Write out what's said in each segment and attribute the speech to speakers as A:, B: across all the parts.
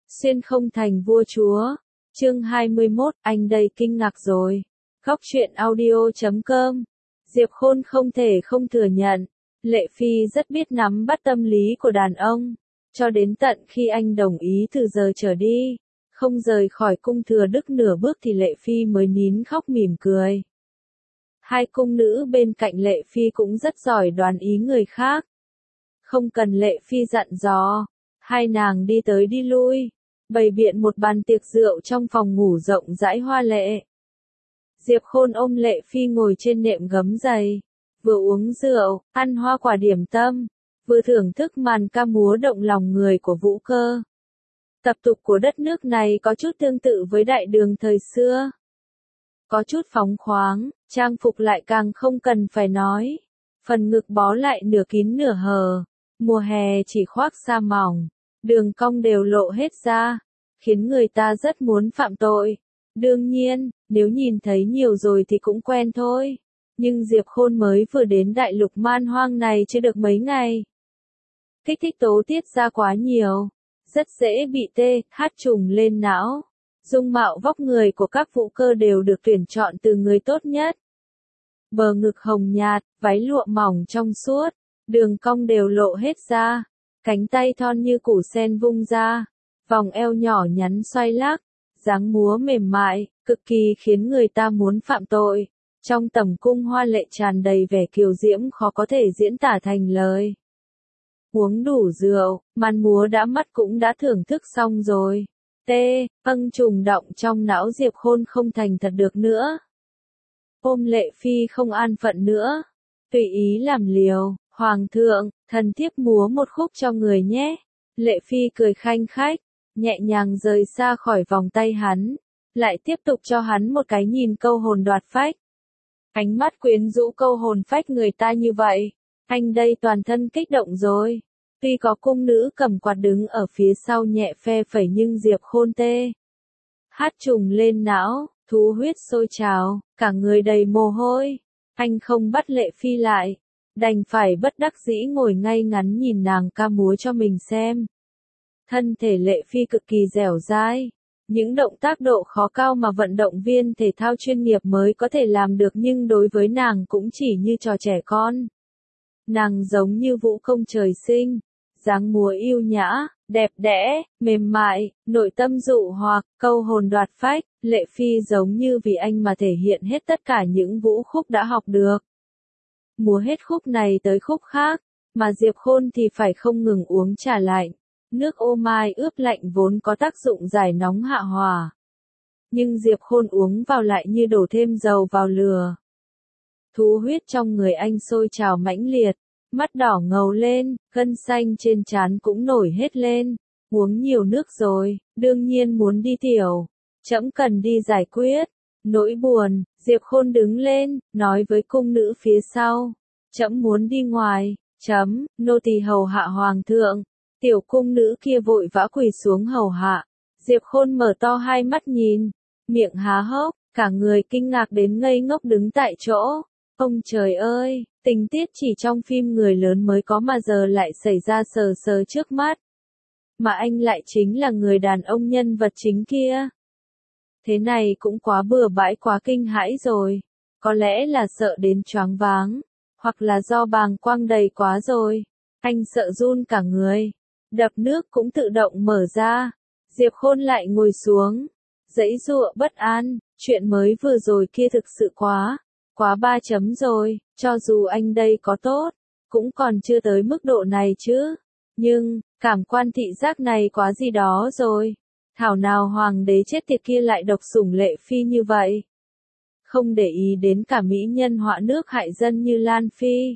A: Xuyên không thành vua chúa. Chương 21, anh đây kinh ngạc rồi. Góc truyện audio.com. Diệp Khôn không thể không thừa nhận, Lệ Phi rất biết nắm bắt tâm lý của đàn ông. Cho đến tận khi anh đồng ý từ giờ trở đi, không rời khỏi cung Thừa Đức nửa bước thì Lệ Phi mới nín khóc mỉm cười. Hai cung nữ bên cạnh Lệ Phi cũng rất giỏi đoán ý người khác. Không cần Lệ Phi dặn dò, hai nàng đi tới đi lui, bày biện một bàn tiệc rượu trong phòng ngủ rộng rãi hoa lệ. Diệp Khôn ôm Lệ Phi ngồi trên nệm gấm dày, vừa uống rượu, ăn hoa quả điểm tâm, vừa thưởng thức màn ca múa động lòng người của Vũ Cơ. Tập tục của đất nước này có chút tương tự với đại đường thời xưa. Có chút phóng khoáng, trang phục lại càng không cần phải nói. Phần ngực bó lại nửa kín nửa hở, mùa hè chỉ khoác sa mỏng, đường cong đều lộ hết ra, khiến người ta rất muốn phạm tội. Đương nhiên, nếu nhìn thấy nhiều rồi thì cũng quen thôi. Nhưng Diệp Khôn mới vừa đến đại lục man hoang này chưa được mấy ngày. Kích thích tố tiết ra quá nhiều, rất dễ bị hát trùng lên não. Dung mạo vóc người của các Vũ Cơ đều được tuyển chọn từ người tốt nhất. Bờ ngực hồng nhạt, váy lụa mỏng trong suốt, đường cong đều lộ hết ra, cánh tay thon như củ sen vung ra, vòng eo nhỏ nhắn xoay lắc, dáng múa mềm mại, cực kỳ khiến người ta muốn phạm tội. Trong tầm cung hoa lệ tràn đầy vẻ kiều diễm khó có thể diễn tả thành lời. Uống đủ rượu, màn múa đã mắt cũng đã thưởng thức xong rồi. Trùng động trong não Diệp Khôn không thành thật được nữa. Ôm Lệ Phi không an phận nữa. Tùy ý làm liều, Hoàng thượng, thần thiếp múa một khúc cho người nhé. Lệ Phi cười khanh khách, nhẹ nhàng rời xa khỏi vòng tay hắn, lại tiếp tục cho hắn một cái nhìn câu hồn đoạt phách. Ánh mắt quyến rũ câu hồn phách người ta như vậy, anh đây toàn thân kích động rồi. Tuy có cung nữ cầm quạt đứng ở phía sau nhẹ phe phẩy nhưng Diệp Khôn hát trùng lên não, thú huyết sôi trào, cả người đầy mồ hôi. Anh không bắt Lệ Phi lại, đành phải bất đắc dĩ ngồi ngay ngắn nhìn nàng ca múa cho mình xem. Thân thể Lệ Phi cực kỳ dẻo dai, những động tác độ khó cao mà vận động viên thể thao chuyên nghiệp mới có thể làm được nhưng đối với nàng cũng chỉ như trò trẻ con. Nàng giống như vũ công trời sinh, dáng múa yêu nhã, đẹp đẽ, mềm mại, nội tâm dụ hoặc, câu hồn đoạt phách. Lệ Phi giống như vì anh mà thể hiện hết tất cả những vũ khúc đã học được. Múa hết khúc này tới khúc khác, mà Diệp Khôn thì phải không ngừng uống trà lạnh. Nước ô mai ướp lạnh vốn có tác dụng giải nóng hạ hỏa. Nhưng Diệp Khôn uống vào lại như đổ thêm dầu vào lửa. Thú huyết trong người anh sôi trào mãnh liệt, mắt đỏ ngầu lên, gân xanh trên trán cũng nổi hết lên. Uống nhiều nước rồi, đương nhiên muốn đi tiểu. Trẫm cần đi giải quyết nỗi buồn. Diệp Khôn đứng lên, nói với cung nữ phía sau. Trẫm muốn đi ngoài. Nô tỳ hầu hạ hoàng thượng. Tiểu cung nữ kia vội vã quỳ xuống hầu hạ. Diệp Khôn mở to hai mắt nhìn, miệng há hốc, cả người kinh ngạc đến ngây ngốc đứng tại chỗ. Ông trời ơi, tình tiết chỉ trong phim người lớn mới có mà giờ lại xảy ra sờ sờ trước mắt. Mà anh lại chính là người đàn ông nhân vật chính kia. Thế này cũng quá bừa bãi quá kinh hãi rồi. Có lẽ là sợ đến choáng váng, hoặc là do bàng quang đầy quá rồi. Anh sợ run cả người. Đập nước cũng tự động mở ra. Diệp Khôn lại ngồi xuống, giãy giụa bất an. Chuyện mới vừa rồi kia thực sự quá 3 chấm rồi. Cho dù anh đây có tốt, cũng còn chưa tới mức độ này chứ. Nhưng, cảm quan thị giác này quá gì đó rồi. Thảo nào hoàng đế chết tiệt kia lại độc sủng Lệ Phi như vậy. Không để ý đến cả mỹ nhân họa nước hại dân như Lan Phi.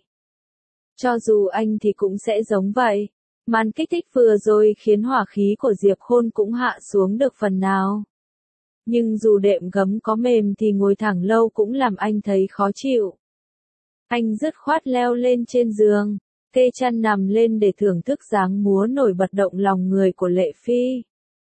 A: Cho dù anh thì cũng sẽ giống vậy. Màn kích thích vừa rồi khiến hỏa khí của Diệp Khôn cũng hạ xuống được phần nào. Nhưng dù đệm gấm có mềm thì ngồi thẳng lâu cũng làm anh thấy khó chịu. Anh dứt khoát leo lên trên giường, kê chăn nằm lên để thưởng thức dáng múa nổi bật động lòng người của Lệ Phi.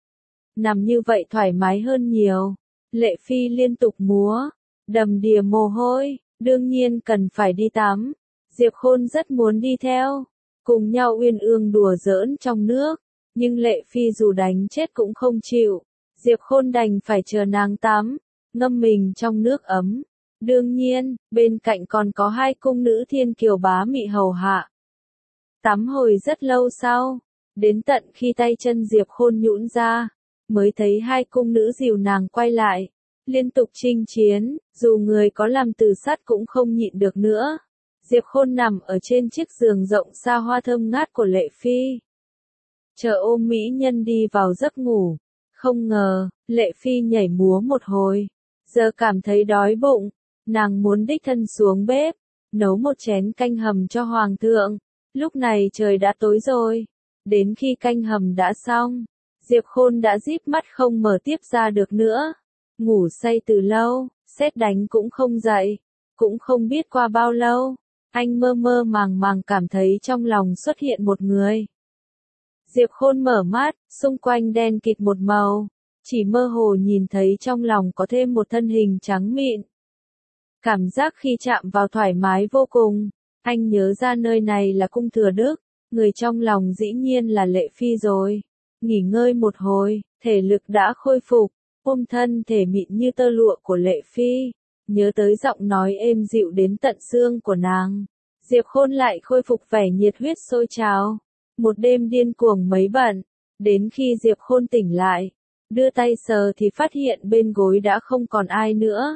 A: Nằm như vậy thoải mái hơn nhiều. Lệ Phi liên tục múa, đầm đìa mồ hôi, đương nhiên cần phải đi tắm. Diệp Khôn rất muốn đi theo, cùng nhau uyên ương đùa giỡn trong nước. Nhưng Lệ Phi dù đánh chết cũng không chịu. Diệp Khôn đành phải chờ nàng tắm, ngâm mình trong nước ấm. Đương nhiên, bên cạnh còn có hai cung nữ thiên kiều bá mị hầu hạ. Tắm hồi rất lâu sau, đến tận khi tay chân Diệp Khôn nhũn ra, mới thấy hai cung nữ dìu nàng quay lại, liên tục chinh chiến, dù người có làm từ sắt cũng không nhịn được nữa. Diệp Khôn nằm ở trên chiếc giường rộng xa hoa thơm ngát của Lệ Phi. Chờ ôm mỹ nhân đi vào giấc ngủ, không ngờ, Lệ Phi nhảy múa một hồi, giờ cảm thấy đói bụng, nàng muốn đích thân xuống bếp, nấu một chén canh hầm cho hoàng thượng. Lúc này trời đã tối rồi, đến khi canh hầm đã xong, Diệp Khôn đã díp mắt không mở tiếp ra được nữa. Ngủ say từ lâu, sét đánh cũng không dậy, cũng không biết qua bao lâu, anh mơ mơ màng màng cảm thấy trong lòng xuất hiện một người. Diệp Khôn mở mắt, xung quanh đen kịt một màu, chỉ mơ hồ nhìn thấy trong lòng có thêm một thân hình trắng mịn. Cảm giác khi chạm vào thoải mái vô cùng, anh nhớ ra nơi này là cung Thừa Đức, người trong lòng dĩ nhiên là Lệ Phi rồi. Nghỉ ngơi một hồi, thể lực đã khôi phục, ôm thân thể mịn như tơ lụa của Lệ Phi, nhớ tới giọng nói êm dịu đến tận xương của nàng. Diệp Khôn lại khôi phục vẻ nhiệt huyết sôi trào. Một đêm điên cuồng mấy bận, đến khi Diệp Khôn tỉnh lại, đưa tay sờ thì phát hiện bên gối đã không còn ai nữa.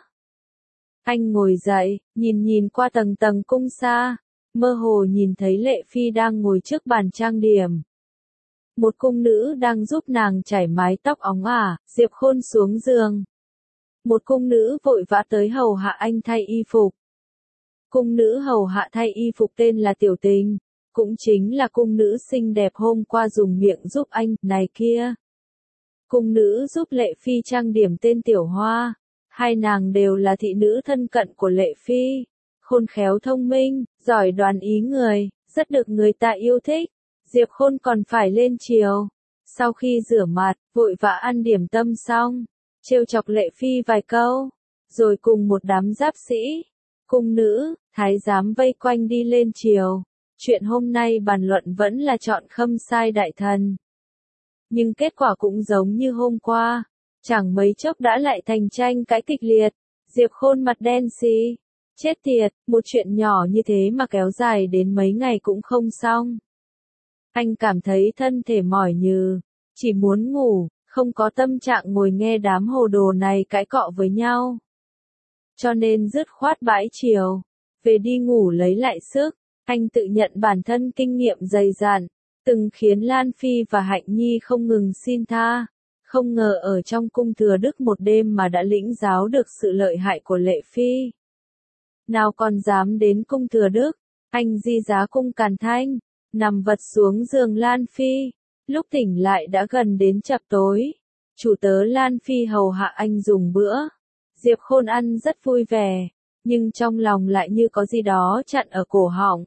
A: Anh ngồi dậy, nhìn qua tầng tầng cung xa, mơ hồ nhìn thấy Lệ Phi đang ngồi trước bàn trang điểm. Một cung nữ đang giúp nàng chải mái tóc óng ả, Diệp Khôn xuống giường. Một cung nữ vội vã tới hầu hạ anh thay y phục. Cung nữ hầu hạ thay y phục tên là Tiểu Tình, cũng chính là cung nữ xinh đẹp hôm qua dùng miệng giúp anh, này kia. Cung nữ giúp Lệ Phi trang điểm tên Tiểu Hoa, hai nàng đều là thị nữ thân cận của Lệ Phi, khôn khéo thông minh, giỏi đoán ý người, rất được người ta yêu thích. Diệp Khôn còn phải lên triều. Sau khi rửa mặt, vội vã ăn điểm tâm xong, trêu chọc Lệ Phi vài câu, rồi cùng một đám giáp sĩ, cung nữ, thái giám vây quanh đi lên triều. Chuyện hôm nay bàn luận vẫn là chọn Khâm Sai đại thần. Nhưng kết quả cũng giống như hôm qua, chẳng mấy chốc đã lại thành tranh cãi kịch liệt. Diệp Khôn mặt đen xì, chết tiệt, một chuyện nhỏ như thế mà kéo dài đến mấy ngày cũng không xong. Anh cảm thấy thân thể mỏi nhừ, chỉ muốn ngủ, không có tâm trạng ngồi nghe đám hồ đồ này cãi cọ với nhau. Cho nên dứt khoát bãi chiều, về đi ngủ lấy lại sức. Anh tự nhận bản thân kinh nghiệm dày dặn, từng khiến Lan Phi và Hạnh Nhi không ngừng xin tha. Không ngờ ở trong cung Thừa Đức một đêm mà đã lĩnh giáo được sự lợi hại của Lệ Phi. Nào còn dám đến cung Thừa Đức, anh di giá cung Càn Thanh, nằm vật xuống giường Lan Phi. Lúc tỉnh lại đã gần đến chập tối. Chủ tớ Lan Phi hầu hạ anh dùng bữa. Diệp Khôn ăn rất vui vẻ, nhưng trong lòng lại như có gì đó chặn ở cổ họng.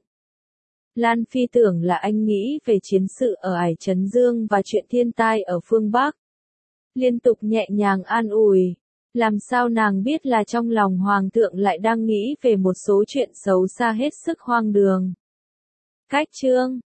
A: Lan Phi tưởng là anh nghĩ về chiến sự ở Ải Trấn Dương và chuyện thiên tai ở phương Bắc. Liên tục nhẹ nhàng an ủi. Làm sao nàng biết là trong lòng hoàng thượng lại đang nghĩ về một số chuyện xấu xa hết sức hoang đường. Cách chương